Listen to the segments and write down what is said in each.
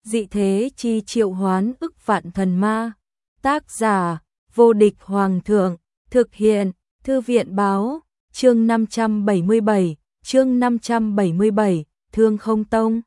dị thế chi triệu hoán ức vạn thần ma. Tác giả, vô địch hoàng thượng, thực hiện, thư viện báo, chương 577, Thương Không Tông.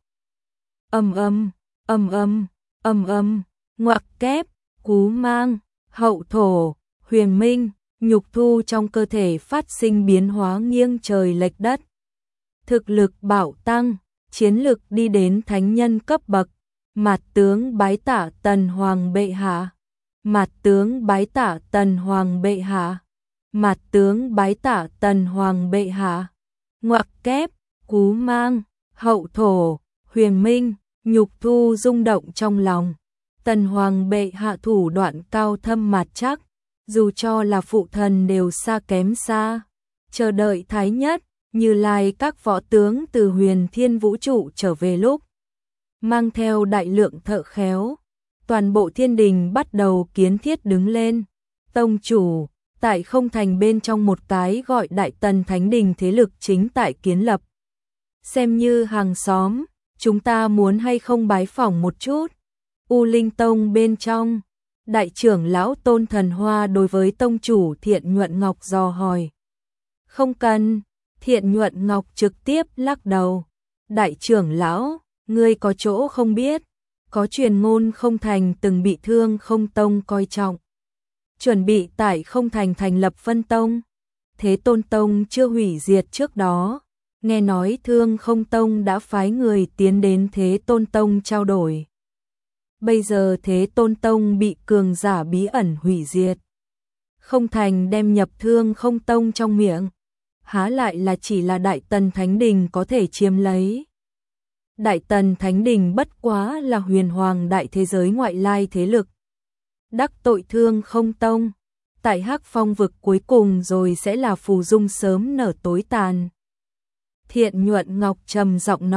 Ngoặc kép, cú mang, hậu thổ, huyền minh, nhục thu trong cơ thể phát sinh biến hóa nghiêng trời lệch đất. Thực lực bạo tăng, chiến lực đi đến thánh nhân cấp bậc. Mạt tướng bái tạ Tần Hoàng bệ hạ. Mạt tướng bái tạ Tần Hoàng bệ hạ. Mạt tướng bái tạ Tần Hoàng bệ hạ. Ngoặc kép, cú mang, hậu thổ, huyền minh, nhục thu rung động trong lòng. Tần Hoàng bệ hạ thủ đoạn cao thâm mạt chắc, dù cho là phụ thần đều xa kém xa. Chờ đợi Thái Nhất, Như Lai các võ tướng từ huyền thiên vũ trụ trở về lúc mang theo đại lượng thợ khéo, toàn bộ thiên đình bắt đầu kiến thiết đứng lên. Tông chủ, tại không thành bên trong một cái gọi Đại Tần Thánh Đình thế lực chính tại kiến lập. Xem như hàng xóm, chúng ta muốn hay không bái phỏng một chút. U Linh Tông bên trong, đại trưởng lão Tôn Thần Hoa đối với tông chủ Thiện Nhuận Ngọc dò hỏi. Không cần, Thiện Nhuận Ngọc trực tiếp lắc đầu. Đại trưởng lão, ngươi có chỗ không biết, có truyền ngôn không thành từng bị Thương Không Tông coi trọng. Chuẩn bị tại không thành thành lập phân tông. Thế Tôn Tông chưa hủy diệt trước đó, nghe nói Thương Không Tông đã phái người tiến đến Thế Tôn Tông trao đổi. Bây giờ Thế Tôn Tông bị cường giả bí ẩn hủy diệt. Không thành đem nhập Thương Không Tông trong miệng, há lại là chỉ là Đại Tần Thánh Đình có thể chiếm lấy. Đại Tần Thánh Đình bất quá là huyền hoàng đại thế giới ngoại lai thế lực. Đắc tội Thương Không Tông, tại Hắc Phong vực cuối cùng rồi sẽ là phù dung sớm nở tối tàn. Thiện Nhuận Ngọc trầm giọng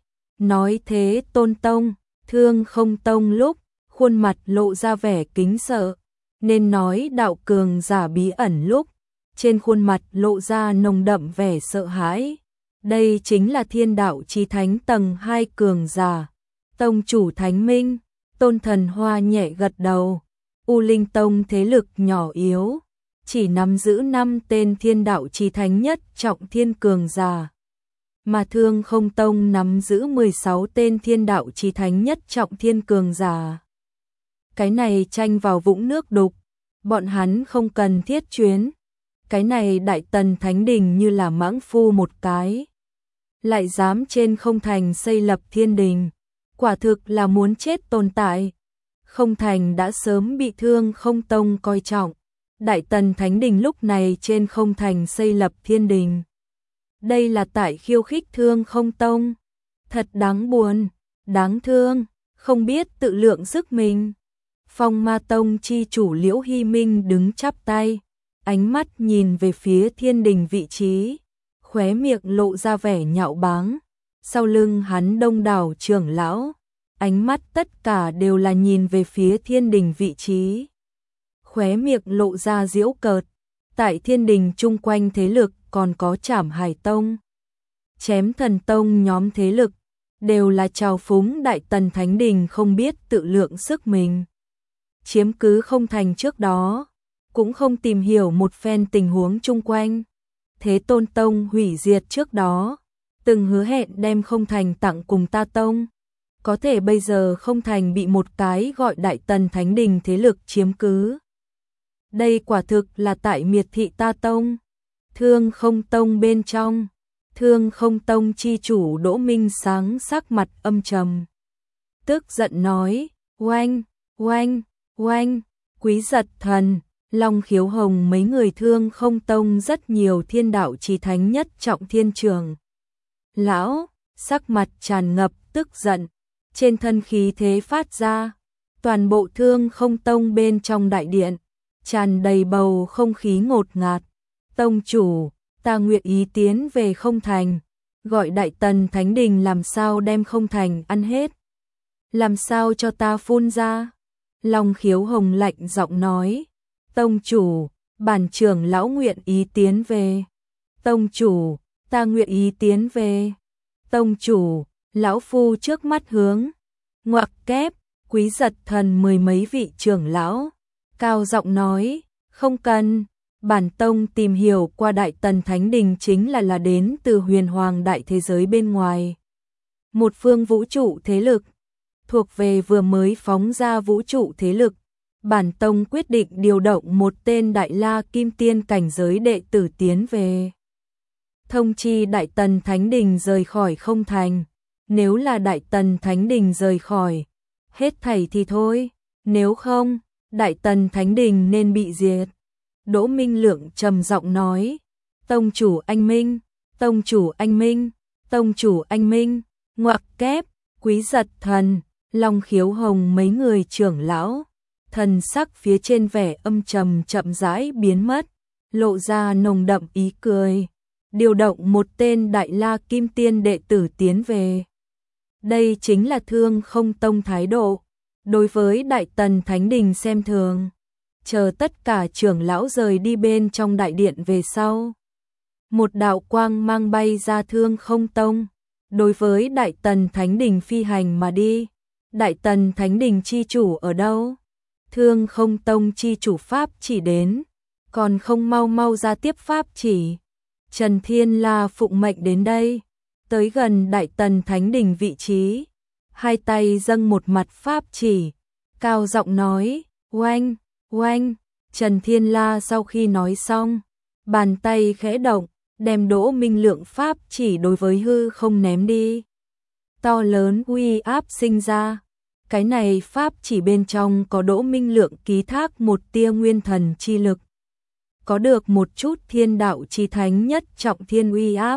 nói Thế Tôn Tông, Thương Không Tông lúc, khuôn mặt lộ ra vẻ kính sợ, nên nói đạo cường giả bí ẩn lúc, trên khuôn mặt lộ ra nồng đậm vẻ sợ hãi. Đây chính là thiên đạo chí thánh tầng 2 cường giả. Tông chủ Thánh Minh, Tôn Thần Hoa nhẹ gật đầu. U Linh Tông thế lực nhỏ yếu, chỉ nắm giữ 5 tên thiên đạo chí thánh nhất trọng thiên cường giả. Mà Thương Không Tông nắm giữ 16 tên thiên đạo chí thánh nhất trọng thiên cường giả. Cái này tranh vào vũng nước đục, bọn hắn không cần thiết chuyến. Cái này Đại Tần Thánh Đình như là mãng phu một cái. Lại dám trên không thành xây lập thiên đình, quả thực là muốn chết tồn tại. Không thành đã sớm bị Thương Không Tông coi trọng, Đại Tần Thánh Đình lúc này trên không thành xây lập thiên đình. Đây là tại khiêu khích Thương Không Tông, thật đáng buồn, đáng thương, không biết tự lượng sức mình. Phong Ma Tông chi chủ Liễu Hy Minh đứng chắp tay, ánh mắt nhìn về phía thiên đình vị trí. Khóe miệng lộ ra vẻ nhạo báng, sau lưng hắn đông đảo trưởng lão, ánh mắt tất cả đều là nhìn về phía thiên đình vị trí. Khóe miệng lộ ra giễu cợt, tại thiên đình chung quanh thế lực còn có Trảm Hải Tông, Chém Thần Tông nhóm thế lực, đều là trào phúng Đại Tần Thánh Đình không biết tự lượng sức mình. Chiếm cứ không thành trước đó, cũng không tìm hiểu một phen tình huống chung quanh. Thế Tôn Tông hủy diệt trước đó, từng hứa hẹn đem không thành tặng cùng ta tông. Có thể bây giờ không thành bị một cái gọi Đại Tần Thánh Đình thế lực chiếm cứ. Đây quả thực là tại miệt thị ta tông. Thương Không Tông bên trong, Thương Không Tông chi chủ Đỗ Minh Sáng sắc mặt âm trầm. Tức giận nói, oanh, Quý Giật Thần, Long Khiếu Hồng mấy người Thương Không Tông rất nhiều thiên đạo chí thánh nhất trọng thiên trường. Lão, sắc mặt tràn ngập tức giận, trên thân khí thế phát ra, toàn bộ Thương Không Tông bên trong đại điện, tràn đầy bầu không khí ngột ngạt. Tông chủ, ta nguyện ý tiến về không thành, gọi Đại Tần Thánh Đình làm sao đem không thành ăn hết. Làm sao cho ta phun ra? Long Khiếu Hồng lạnh giọng nói. Tông chủ, bản trưởng lão nguyện ý tiến về. Tông chủ, ta nguyện ý tiến về. Tông chủ, lão phu trước mắt hướng Ngoặc kép, Quý Giật Thần mười mấy vị trưởng lão, cao giọng nói, không cần, bản tông tìm hiểu qua Đại Tần Thánh Đình chính là đến từ huyền hoàng đại thế giới bên ngoài. Một phương vũ trụ thế lực, thuộc về vừa mới phóng ra vũ trụ thế lực, bản tông quyết định điều động một tên Đại La Kim Tiên cảnh giới đệ tử tiến về. Thông chi Đại Tần Thánh Đình rời khỏi không thành, nếu là Đại Tần Thánh Đình rời khỏi, hết thảy thì thôi, nếu không, Đại Tần Thánh Đình nên bị diệt. Đỗ Minh Lượng trầm giọng nói, tông chủ anh minh, tông chủ anh minh, tông chủ anh minh, ngoặc kép, Quý Giật Thần, Long Khiếu Hồng mấy người trưởng lão, thần sắc phía trên vẻ âm trầm chậm rãi biến mất, lộ ra nồng đậm ý cười, điều động một tên Đại La Kim Tiên đệ tử tiến về. Đây chính là Thương Không Tông thái độ, đối với Đại Tần Thánh Đình xem thường. Chờ tất cả trưởng lão rời đi bên trong đại điện về sau, một đạo quang mang bay ra Thương Không Tông, đối với Đại Tần Thánh Đình phi hành mà đi. Đại Tần Thánh Đình chi chủ ở đâu? Thương Không Tông chi chủ pháp chỉ đến, còn không mau mau ra tiếp pháp chỉ. Trần Thiên La phụng mệnh đến đây, tới gần Đại Tần Thánh Đình vị trí, hai tay dâng một mặt pháp chỉ, cao giọng nói, oanh, oanh. Trần Thiên La sau khi nói xong, bàn tay khẽ động, đem Đỗ Minh Lượng pháp chỉ đối với hư không ném đi. To lớn uy áp sinh ra, cái này pháp chỉ bên trong có Đỗ Minh Lượng ký thác một tia nguyên thần chi lực, có được một chút thiên đạo chi thánh nhất trọng thiên uy áp.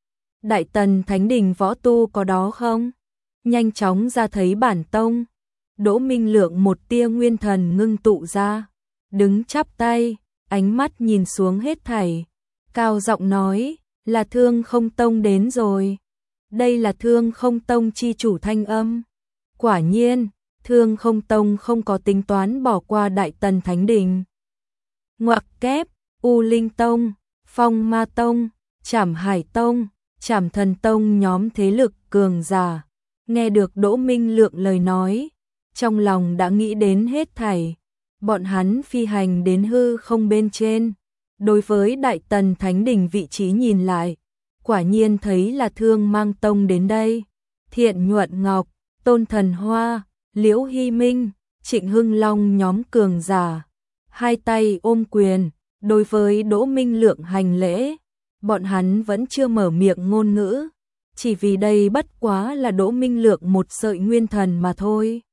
Đại Tần Thánh Đình võ tu có đó không? Nhanh chóng ra thấy bản tông. Đỗ Minh Lượng một tia nguyên thần ngưng tụ ra, đứng chắp tay, ánh mắt nhìn xuống hết thảy, cao giọng nói, là Thương Không Tông đến rồi. Đây là Thương Không Tông chi chủ thanh âm. Quả nhiên, Thương Không Tông không có tính toán bỏ qua Đại Tần Thánh Đình. Ngoặc kép, U Linh Tông, Phong Ma Tông, Trảm Hải Tông, Trảm Thần Tông nhóm thế lực cường giả, nghe được Đỗ Minh Lượng lời nói, trong lòng đã nghĩ đến hết thảy. Bọn hắn phi hành đến hư không bên trên, đối với Đại Tần Thánh Đình vị trí nhìn lại, quả nhiên thấy là Thương Mang Tông đến đây. Thiện Nhuận Ngọc, Tôn Thần Hoa, Liễu Hy Minh, Trịnh Hưng Long nhóm cường giả, hai tay ôm quyền, đối với Đỗ Minh Lượng hành lễ. Bọn hắn vẫn chưa mở miệng ngôn ngữ, chỉ vì đây bất quá là Đỗ Minh Lượng một sợi nguyên thần mà thôi.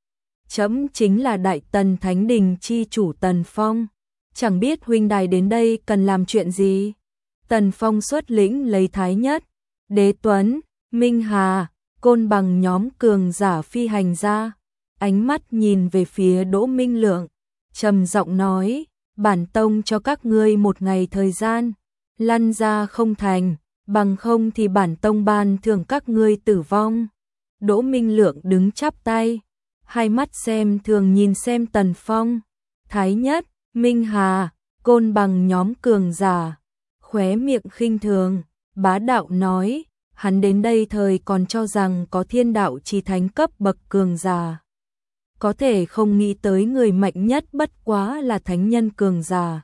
Chấm chính là Đại Tần Thánh Đình chi chủ Tần Phong, chẳng biết huynh đài đến đây cần làm chuyện gì. Tần Phong xuất lĩnh lấy Thái Nhất, Đế Tuấn, Minh Hà, Côn Bằng nhóm cường giả phi hành ra, ánh mắt nhìn về phía Đỗ Minh Lượng, trầm giọng nói, bản tông cho các ngươi một ngày thời gian, lăn ra không thành, bằng không thì bản tông ban thưởng các ngươi tử vong. Đỗ Minh Lượng đứng chắp tay, hai mắt xem thường nhìn xem Tần Phong, Thái Nhất, Minh Hà, Côn Bằng nhóm cường giả, khóe miệng khinh thường, bá đạo nói, hắn đến đây thời còn cho rằng có thiên đạo chi thánh cấp bậc cường giả, có thể không nghĩ tới người mạnh nhất bất quá là thánh nhân cường giả.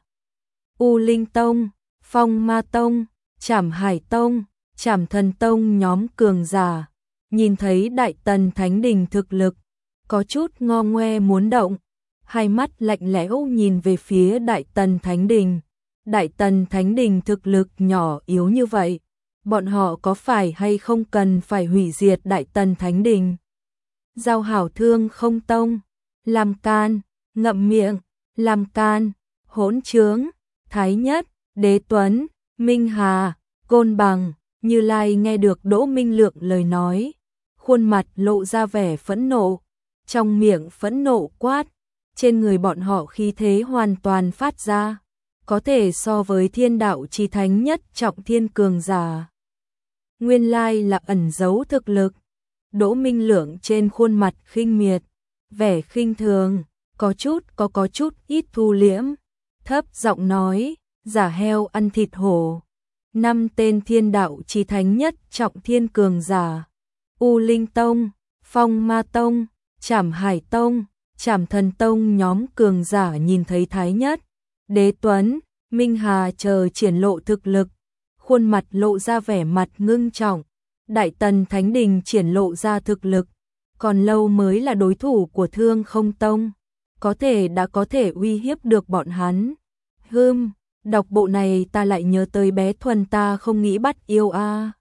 U Linh Tông, Phong Ma Tông, Trảm Hải Tông, Trảm Thần Tông nhóm cường giả, nhìn thấy Đại Tần Thánh Đình thực lực, có chút ngo ngoe muốn động, hai mắt lạnh lẽo nhìn về phía Đại Tần Thánh Đình. Đại Tần Thánh Đình thực lực nhỏ yếu như vậy, bọn họ có phải hay không cần phải hủy diệt Đại Tần Thánh Đình? Giao hảo Thương Không Tông, làm can, ngậm miệng, làm can, hỗn trướng, Thái Nhất, Đế Tuấn, Minh Hà, Côn Bằng, Như Lai nghe được Đỗ Minh Lượng lời nói, khuôn mặt lộ ra vẻ phẫn nộ, trong miệng phẫn nộ quát, trên người bọn họ khí thế hoàn toàn phát ra, có thể so với thiên đạo chi thánh nhất trọng thiên cường giả. Nguyên lai là ẩn giấu thực lực. Đỗ Minh Lượng trên khuôn mặt khinh miệt, vẻ khinh thường, có chút ít thu liễm, thấp giọng nói, giả heo ăn thịt hổ. 5 tên thiên đạo chi thánh nhất trọng thiên cường giả, U Linh Tông, Phong Ma Tông, Trảm Hải Tông, Trảm Thần Tông nhóm cường giả nhìn thấy Thái Nhất, Đế Tuấn, Minh Hà chờ triển lộ thực lực, khuôn mặt lộ ra vẻ mặt ngưng trọng. Đại Tần Thánh Đình triển lộ ra thực lực, còn lâu mới là đối thủ của Thương Không Tông, đã có thể uy hiếp được bọn hắn. Đọc bộ này ta lại nhớ tới bé Thuần ta không nghĩ bắt yêu a.